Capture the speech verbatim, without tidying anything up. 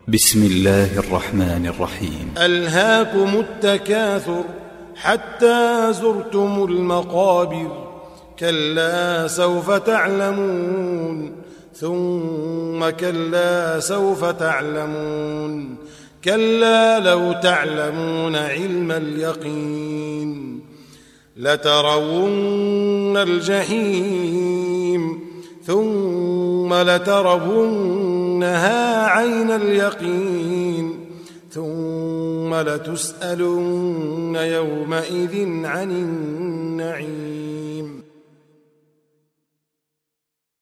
بسم الله الرحمن الرحيم. ألهاكم التكاثر حتى زرتم المقابر، كلا سوف تعلمون ثم كلا سوف تعلمون، كلا لو تعلمون علم اليقين لترون الجحيم ثم لترونها عين اليقين ثم لتسألن يومئذ عن النعيم.